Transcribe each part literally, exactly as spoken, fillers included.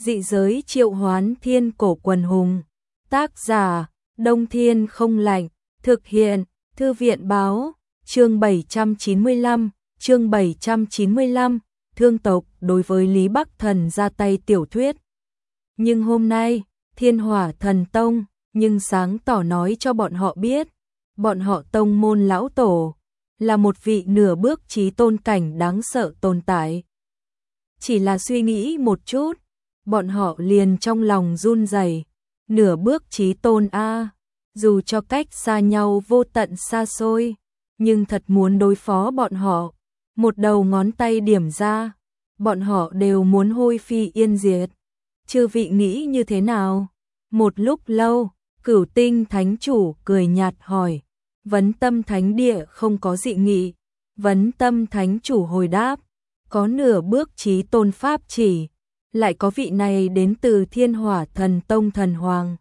Dị giới triệu hoán thiên cổ quần hùng. Tác giả, Đông Thiên không lạnh. Thực hiện, Thư viện báo. Chương bảy trăm chín mươi lăm, chương bảy trăm chín mươi lăm, thương tộc đối với Lý Bắc Thần ra tay tiểu thuyết. Nhưng hôm nay, Thiên Hỏa Thần Tông, nhưng sáng tỏ nói cho bọn họ biết, bọn họ tông môn lão tổ, là một vị nửa bước chí tôn cảnh đáng sợ tồn tại. Chỉ là suy nghĩ một chút, bọn họ liền trong lòng run rẩy, nửa bước chí tôn a, dù cho cách xa nhau vô tận xa xôi, nhưng thật muốn đối phó bọn họ, một đầu ngón tay điểm ra, bọn họ đều muốn hôi phi yên diệt. Chư vị nghĩ như thế nào? Một lúc lâu, Cửu Tinh Thánh Chủ cười nhạt hỏi. Vấn Tâm Thánh Địa không có dị nghị. Vấn Tâm Thánh Chủ hồi đáp, có nửa bước chí tôn pháp chỉ, lại có vị này đến từ Thiên Hỏa Thần Tông thần hoàng.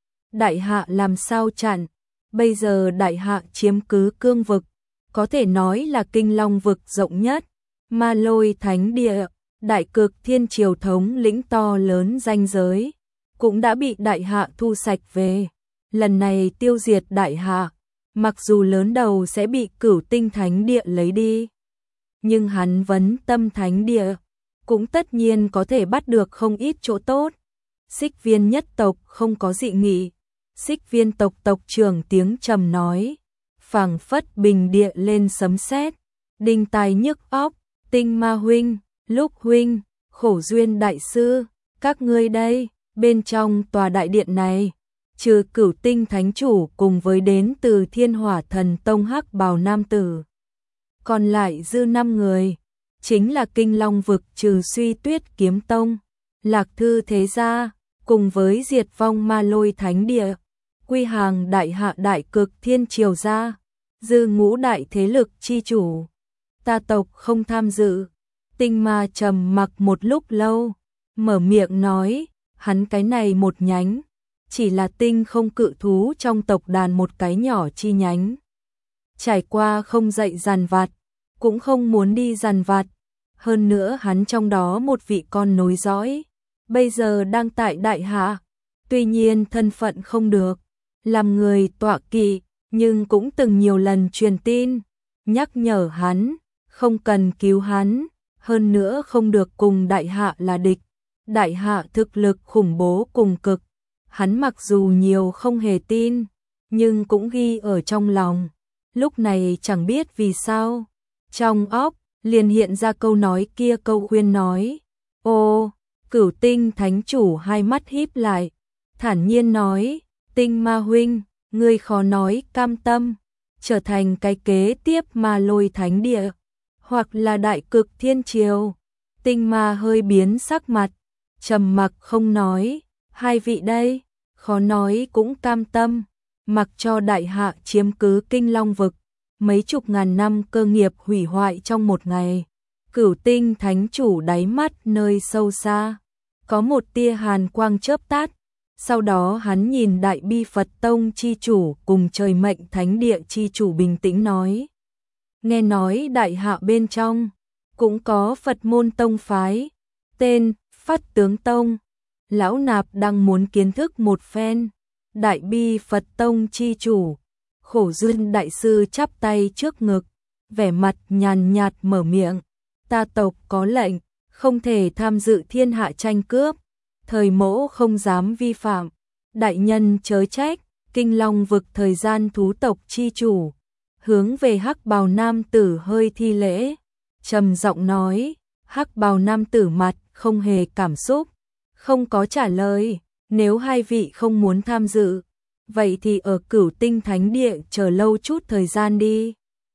Đại hạ làm sao chặn? Bây giờ đại hạ chiếm cứ cương vực, có thể nói là Kinh Long vực rộng nhất, Ma Lôi Thánh Địa, Đại Cực Thiên Triều thống lĩnh to lớn danh giới, cũng đã bị đại hạ thu sạch về. Lần này tiêu diệt đại hạ, mặc dù lớn đầu sẽ bị Cửu Tinh Thánh Địa lấy đi, nhưng hắn Vấn Tâm Thánh Địa cũng tất nhiên có thể bắt được không ít chỗ tốt. Xích Viên nhất tộc không có dị nghị. Xích Viên tộc tộc trưởng tiếng trầm nói, phảng phất bình địa lên sấm sét, đinh tai nhức óc. Tinh Ma huynh, Lúc huynh, Khổ Duyên đại sư, các ngươi đây. Bên trong tòa đại điện này, trừ Cửu Tinh Thánh Chủ cùng với đến từ Thiên Hỏa Thần Tông hắc bào nam tử, còn lại dư năm người, chính là Kinh Long vực trừ Suy Tuyết Kiếm Tông, Lạc Thư Thế Gia, cùng với diệt vong Ma Lôi Thánh Địa, quy hàng đại hạ Đại Cực Thiên Triều gia, dư ngũ đại thế lực chi chủ. Ta tộc không tham dự. Tinh Ma trầm mặc một lúc lâu, mở miệng nói, hắn cái này một nhánh, chỉ là tinh không cự thú trong tộc đàn một cái nhỏ chi nhánh. Trải qua không dậy dằn vặt, cũng không muốn đi dằn vặt, hơn nữa hắn trong đó một vị con nối dõi, bây giờ đang tại đại hạ, tuy nhiên thân phận không được, làm người tọa kỵ, nhưng cũng từng nhiều lần truyền tin, nhắc nhở hắn, không cần cứu hắn, hơn nữa không được cùng đại hạ là địch. Đại hạ thực lực khủng bố cùng cực, hắn mặc dù nhiều không hề tin, nhưng cũng ghi ở trong lòng. Lúc này chẳng biết vì sao, trong óc liền hiện ra câu nói kia, câu khuyên nói. Ô, Cửu Tinh Thánh Chủ hai mắt híp lại, thản nhiên nói, Tinh Ma huynh, ngươi khó nói cam tâm trở thành cái kế tiếp Ma Lôi Thánh Địa, hoặc là Đại Cực Thiên Triều. Tinh Ma hơi biến sắc mặt, trầm mặc không nói. Hai vị đây, khó nói cũng cam tâm, mặc cho đại hạ chiếm cứ Kinh Long vực, mấy chục ngàn năm cơ nghiệp hủy hoại trong một ngày. Cửu Tinh Thánh Chủ đáy mắt nơi sâu xa, có một tia hàn quang chớp tắt, sau đó hắn nhìn Đại Bi Phật Tông chi chủ cùng Trời Mệnh Thánh Địa chi chủ bình tĩnh nói. Nghe nói đại hạ bên trong, cũng có Phật môn tông phái, tên Phát Tướng Tông, lão nạp đang muốn kiến thức một phen. Đại Bi Phật Tông chi chủ, Khổ Duyên đại sư chắp tay trước ngực, vẻ mặt nhàn nhạt mở miệng, ta tộc có lệnh, không thể tham dự thiên hạ tranh cướp, thời mỗ không dám vi phạm, đại nhân chớ trách. Kinh Long vực thời gian thú tộc chi chủ, hướng về hắc bào nam tử hơi thi lễ, trầm giọng nói. Hắc bào nam tử mặt không hề cảm xúc, không có trả lời. Nếu hai vị không muốn tham dự, vậy thì ở Cửu Tinh Thánh Địa chờ lâu chút thời gian đi,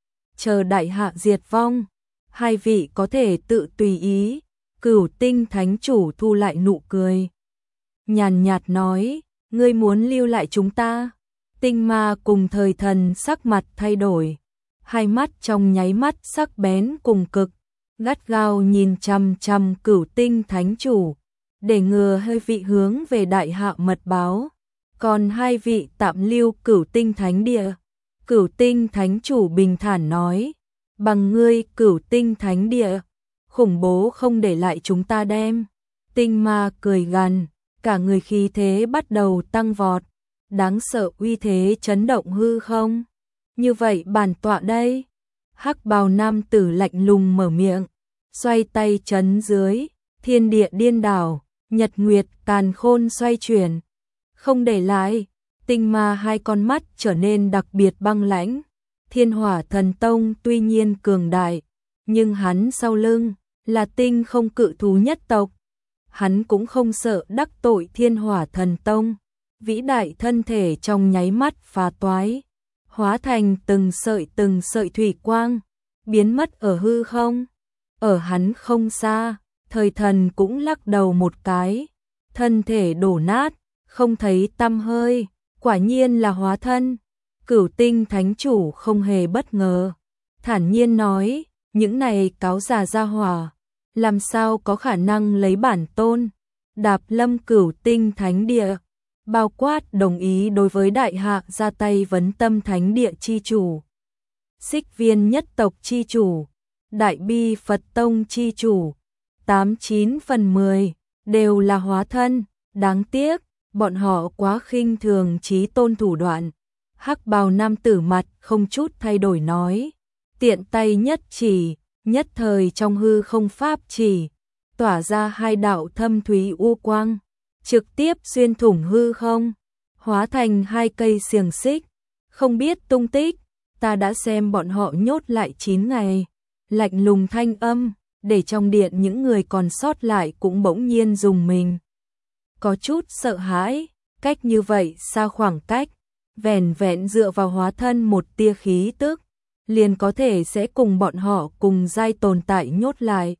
chờ đại hạ diệt vong, hai vị có thể tự tùy ý. Cửu Tinh Thánh Chủ thu lại nụ cười, nhàn nhạt nói, ngươi muốn lưu lại chúng ta? Tinh Ma cùng Thời Thần sắc mặt thay đổi, hai mắt trong nháy mắt sắc bén cùng cực, gắt gao nhìn chằm chằm Cửu Tinh Thánh Chủ, để ngừa hơi vị hướng về đại hạ mật báo, còn hai vị tạm lưu Cửu Tinh Thánh Địa. Cửu Tinh Thánh Chủ bình thản nói, bằng ngươi Cửu Tinh Thánh Địa, khủng bố không để lại chúng ta đem, Tinh ma cười gằn, cả người khí thế bắt đầu tăng vọt, đáng sợ uy thế chấn động hư không. Như vậy bản tọa đây. Hắc bào nam tử lạnh lùng mở miệng, xoay tay chấn dưới, thiên địa điên đảo, nhật nguyệt càn khôn xoay chuyển. Không để lại, tinh ma hai con mắt trở nên đặc biệt băng lãnh. Thiên Hỏa Thần Tông tuy nhiên cường đại, nhưng hắn sau lưng là tinh không cự thú nhất tộc. Hắn cũng không sợ đắc tội Thiên Hỏa Thần Tông. Vĩ đại thân thể trong nháy mắt phá toái, hóa thành từng sợi từng sợi thủy quang, biến mất ở hư không. Ở hắn không xa, Thời Thần cũng lắc đầu một cái, thân thể đổ nát, không thấy tăm hơi, quả nhiên là hóa thân. Cửu Tinh Thánh Chủ không hề bất ngờ, thản nhiên nói, những này cáo già ra hỏa, làm sao có khả năng lấy bản tôn, đạp lâm Cửu Tinh Thánh Địa, bao quát đồng ý đối với đại hạ ra tay vấn tâm Thánh Địa chi chủ, Xích Viên nhất tộc chi chủ, Đại Bi Phật Tông chi chủ, tám chín phần mười đều là hóa thân, đáng tiếc, bọn họ quá khinh thường chí tôn thủ đoạn. Hắc bào nam tử mặt không chút thay đổi nói, tiện tay nhất chỉ, nhất thời trong hư không pháp chỉ, tỏa ra hai đạo thâm thúy u quang, trực tiếp xuyên thủng hư không, hóa thành hai cây xiềng xích, không biết tung tích, ta đã xem bọn họ nhốt lại chín ngày. Lạnh lùng thanh âm, để trong điện những người còn sót lại cũng bỗng nhiên rùng mình. Có chút sợ hãi, cách như vậy xa khoảng cách, vẻn vẹn dựa vào hóa thân một tia khí tức, liền có thể sẽ cùng bọn họ cùng giai tồn tại nhốt lại.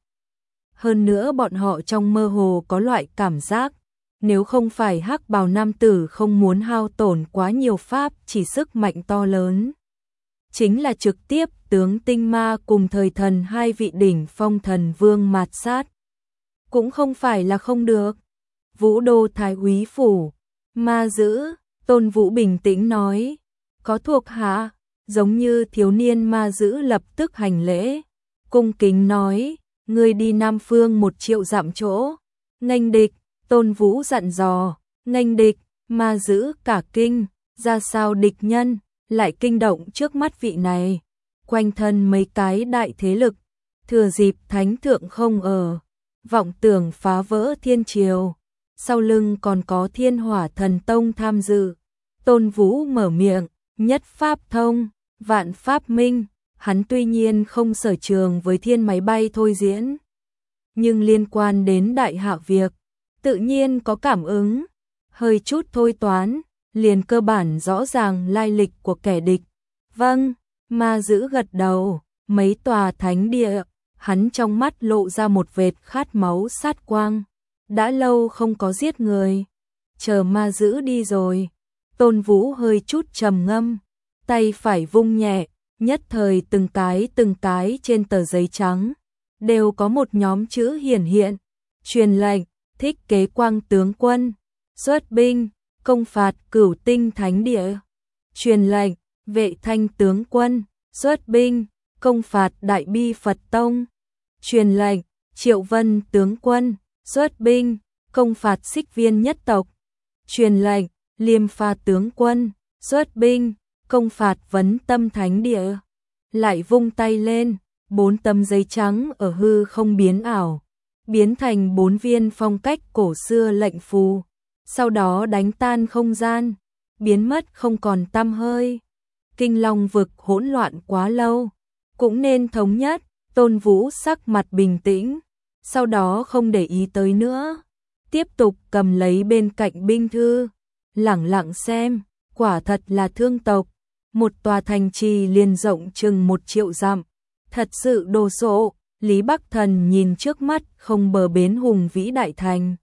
Hơn nữa bọn họ trong mơ hồ có loại cảm giác, nếu không phải hắc bào nam tử không muốn hao tổn quá nhiều pháp chỉ sức mạnh to lớn, chính là trực tiếp tướng tinh ma cùng Thời Thần hai vị đỉnh phong thần vương mạt sát. Cũng không phải là không được. Vũ Đô Thái úy phủ, ma dữ, Tôn Vũ bình tĩnh nói, có thuộc hạ, giống như thiếu niên ma dữ lập tức hành lễ, cung kính nói, ngươi đi Nam Phương một triệu dặm chỗ, nghênh địch. Tôn Vũ dặn dò, nghênh địch, ma dữ cả kinh, ra sao địch nhân, lại kinh động trước mắt vị này, quanh thân mấy cái đại thế lực, thừa dịp thánh thượng không ở, vọng tưởng phá vỡ thiên triều, sau lưng còn có Thiên Hỏa Thần Tông tham dự. Tôn Vũ mở miệng, nhất pháp thông, vạn pháp minh, hắn tuy nhiên không sở trường với thiên máy bay thôi diễn, nhưng liên quan đến đại hạ việc, tự nhiên có cảm ứng, hơi chút thôi toán, liền cơ bản rõ ràng lai lịch của kẻ địch. Vâng, ma dữ gật đầu, mấy tòa thánh địa, hắn trong mắt lộ ra một vệt khát máu sát quang, đã lâu không có giết người, chờ ma dữ đi rồi. Tôn Vũ hơi chút trầm ngâm, tay phải vung nhẹ, nhất thời từng cái từng cái trên tờ giấy trắng, đều có một nhóm chữ hiển hiện, truyền lệnh, Thích Kế Quang tướng quân, xuất binh, công phạt Cửu Tinh Thánh Địa, truyền lệnh, Vệ Thanh tướng quân, xuất binh, công phạt Đại Bi Phật Tông, truyền lệnh, Triệu Vân tướng quân, xuất binh, công phạt Xích Viên nhất tộc, truyền lệnh, Liêm Pha tướng quân, xuất binh, công phạt Vấn Tâm Thánh Địa. Lại vung tay lên, bốn tấm giấy trắng ở hư không biến ảo, biến thành bốn viên phong cách cổ xưa lệnh phù, sau đó đánh tan không gian, biến mất không còn tăm hơi. Kinh Long vực hỗn loạn quá lâu, cũng nên thống nhất. Tôn Vũ sắc mặt bình tĩnh, sau đó không để ý tới nữa, tiếp tục cầm lấy bên cạnh binh thư, lẳng lặng xem, quả thật là thương tộc, một tòa thành trì liền rộng chừng một triệu dặm, thật sự đồ sộ. Lý Bắc Thần nhìn trước mắt không bờ bến hùng vĩ đại thành,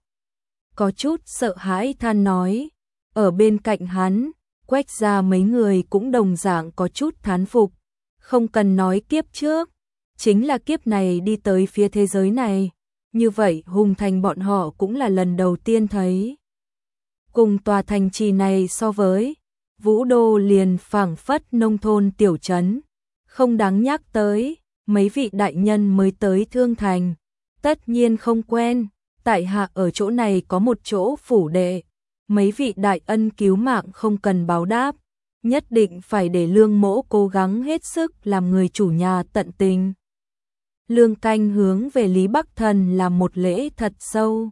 có chút sợ hãi than nói, ở bên cạnh hắn, Quách gia mấy người cũng đồng dạng có chút thán phục, không cần nói kiếp trước, chính là kiếp này đi tới phía thế giới này, như vậy hùng thành bọn họ cũng là lần đầu tiên thấy. Cùng tòa thành trì này so với, Vũ Đô liền phảng phất nông thôn tiểu trấn, không đáng nhắc tới, mấy vị đại nhân mới tới Thương Thành, tất nhiên không quen, tại hạ ở chỗ này có một chỗ phủ đệ, mấy vị đại ân cứu mạng không cần báo đáp, nhất định phải để Lương mỗ cố gắng hết sức làm người chủ nhà tận tình. Lương Canh hướng về Lý Bắc Thần làm một lễ thật sâu.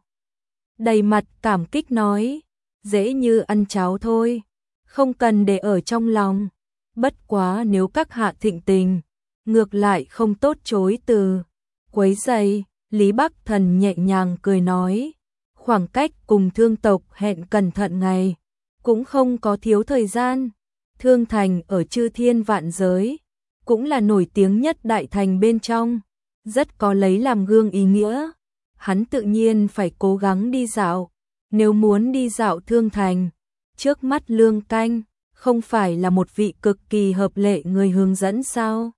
Đầy mặt cảm kích nói, dễ như ăn cháo thôi, không cần để ở trong lòng. Bất quá nếu các hạ thịnh tình, ngược lại không tốt chối từ. Quấy rầy, Lý Bắc Thần nhẹ nhàng cười nói, khoảng cách cùng thương tộc hẹn cẩn thận ngày, cũng không có thiếu thời gian. Thương thành ở chư thiên vạn giới, cũng là nổi tiếng nhất đại thành bên trong, rất có lấy làm gương ý nghĩa. Hắn tự nhiên phải cố gắng đi dạo, nếu muốn đi dạo thương thành, trước mắt Lương Canh, không phải là một vị cực kỳ hợp lệ người hướng dẫn sao?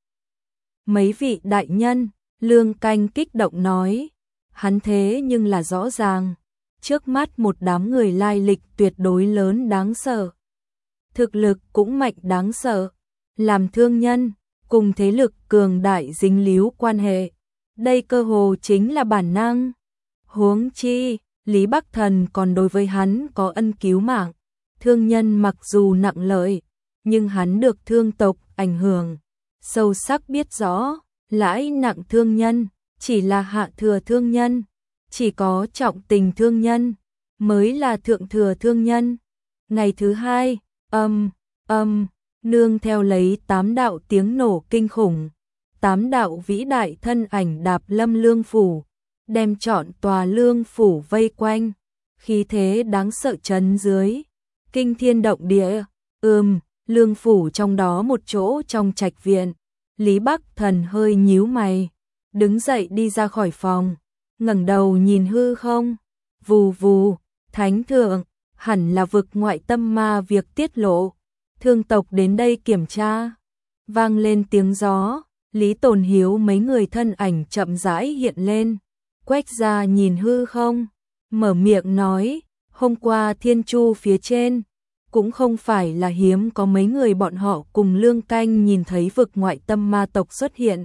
Mấy vị đại nhân, Lương Canh kích động nói, hắn thế nhưng là rõ ràng, trước mắt một đám người lai lịch tuyệt đối lớn đáng sợ. Thực lực cũng mạnh đáng sợ, làm thương nhân, cùng thế lực cường đại dính líu quan hệ. Đây cơ hồ chính là bản năng. Huống chi, Lý Bắc Thần còn đối với hắn có ân cứu mạng. Thương nhân mặc dù nặng lợi, nhưng hắn được thương tộc ảnh hưởng. Sâu sắc biết rõ, lãi nặng thương nhân, chỉ là hạ thừa thương nhân. Chỉ có trọng tình thương nhân, mới là thượng thừa thương nhân. Ngày thứ hai, âm, âm, nương theo lấy tám đạo tiếng nổ kinh khủng. Tám đạo vĩ đại thân ảnh đạp lâm Lương phủ, đem trọn tòa Lương phủ vây quanh, khí thế đáng sợ chấn dưới, kinh thiên động địa. Ừm, Lương phủ trong đó một chỗ trong trạch viện, Lý Bắc Thần hơi nhíu mày, đứng dậy đi ra khỏi phòng, ngẩng đầu nhìn hư không, vù vù, thánh thượng, hẳn là vực ngoại tâm ma việc tiết lộ, thương tộc đến đây kiểm tra. Vang lên tiếng gió. Lý Tồn Hiếu mấy người thân ảnh chậm rãi hiện lên, quách ra nhìn hư không, mở miệng nói, hôm qua Thiên Chu phía trên, cũng không phải là hiếm có mấy người bọn họ cùng Lương Canh nhìn thấy vực ngoại tâm ma tộc xuất hiện.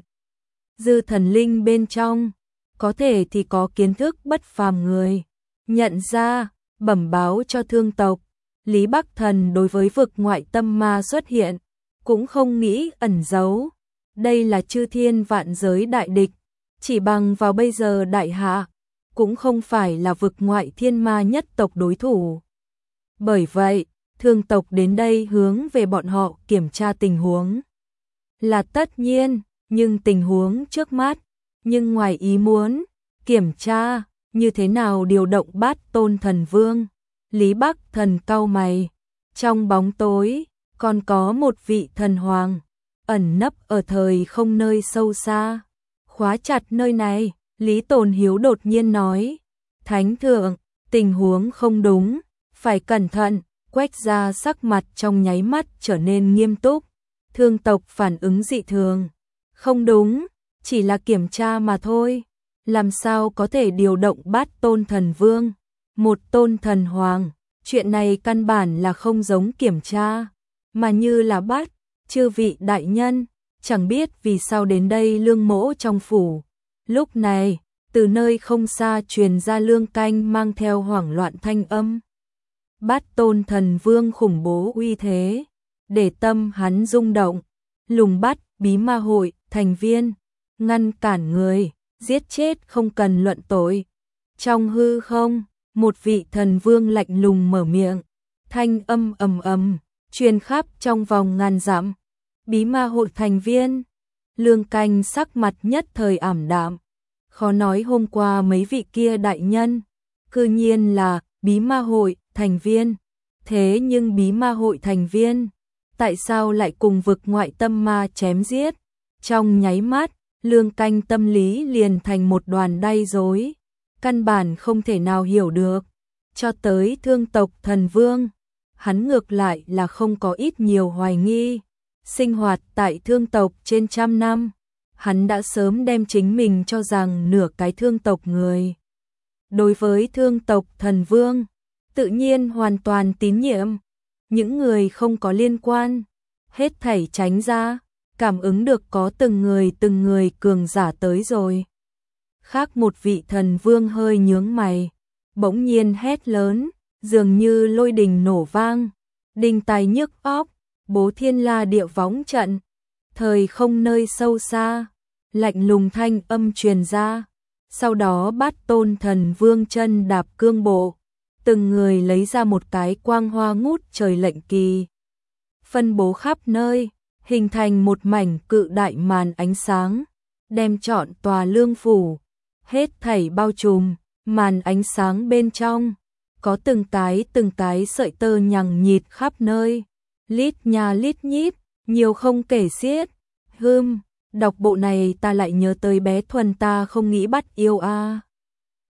Dư thần linh bên trong, có thể thì có kiến thức bất phàm người, nhận ra, bẩm báo cho thương tộc. Lý Bắc Thần đối với vực ngoại tâm ma xuất hiện, cũng không nghĩ ẩn giấu. Đây là chư thiên vạn giới đại địch, chỉ bằng vào bây giờ đại hạ, cũng không phải là vực ngoại thiên ma nhất tộc đối thủ. Bởi vậy, thương tộc đến đây hướng về bọn họ kiểm tra tình huống. Là tất nhiên, nhưng tình huống trước mắt, nhưng ngoài ý muốn, kiểm tra, như thế nào điều động Bát Tôn Thần Vương. Lý Bắc Thần cau mày, trong bóng tối, còn có một vị thần hoàng. Ẩn nấp ở thời không nơi sâu xa, khóa chặt nơi này. Lý Tồn Hiếu đột nhiên nói, thánh thượng, tình huống không đúng, phải cẩn thận. Quách ra sắc mặt trong nháy mắt trở nên nghiêm túc, thương tộc phản ứng dị thường. Không đúng, chỉ là kiểm tra mà thôi, làm sao có thể điều động Bát Tôn Thần Vương, một tôn thần hoàng. Chuyện này căn bản là không giống kiểm tra, mà như là bắt. Chư vị đại nhân, chẳng biết vì sao đến đây Lương mỗ trong phủ. Lúc này, từ nơi không xa truyền ra Lương Canh mang theo hoảng loạn thanh âm. Bát Tôn Thần Vương khủng bố uy thế, để tâm hắn rung động, lùng bắt bí ma hội thành viên, ngăn cản người, giết chết không cần luận tội. Trong hư không, một vị thần vương lạnh lùng mở miệng, thanh âm ầm ầm truyền khắp trong vòng ngàn dặm. Bí ma hội thành viên. Lương Canh sắc mặt nhất thời ảm đạm, khó nói hôm qua mấy vị kia đại nhân, cư nhiên là bí ma hội thành viên. Thế nhưng bí ma hội thành viên, tại sao lại cùng vực ngoại tâm ma chém giết? Trong nháy mắt, Lương Canh tâm lý liền thành một đoàn đay rối, căn bản không thể nào hiểu được. Cho tới thương tộc thần vương, hắn ngược lại là không có ít nhiều hoài nghi. Sinh hoạt tại thương tộc trên trăm năm, hắn đã sớm đem chính mình cho rằng nửa cái thương tộc người. Đối với thương tộc thần vương, tự nhiên hoàn toàn tín nhiệm. Những người không có liên quan, hết thảy tránh ra, cảm ứng được có từng người từng người cường giả tới rồi. Khác một vị thần vương hơi nhướng mày, bỗng nhiên hét lớn, dường như lôi đình nổ vang, đinh tai nhức óc, bố thiên la địa võng trận. Thời không nơi sâu xa, lạnh lùng thanh âm truyền ra, sau đó Bát Tôn thần vương chân đạp cương bộ, từng người lấy ra một cái quang hoa ngút trời lệnh kỳ, phân bố khắp nơi, hình thành một mảnh cự đại màn ánh sáng, đem trọn tòa lương phủ hết thảy bao trùm. Màn ánh sáng bên trong có từng tái từng tái sợi tơ nhằng nhịt khắp nơi, lít nha lít nhít, nhiều không kể xiết. Hừm, đọc bộ này ta lại nhớ tới bé Thuần ta không nghĩ bắt yêu a. À.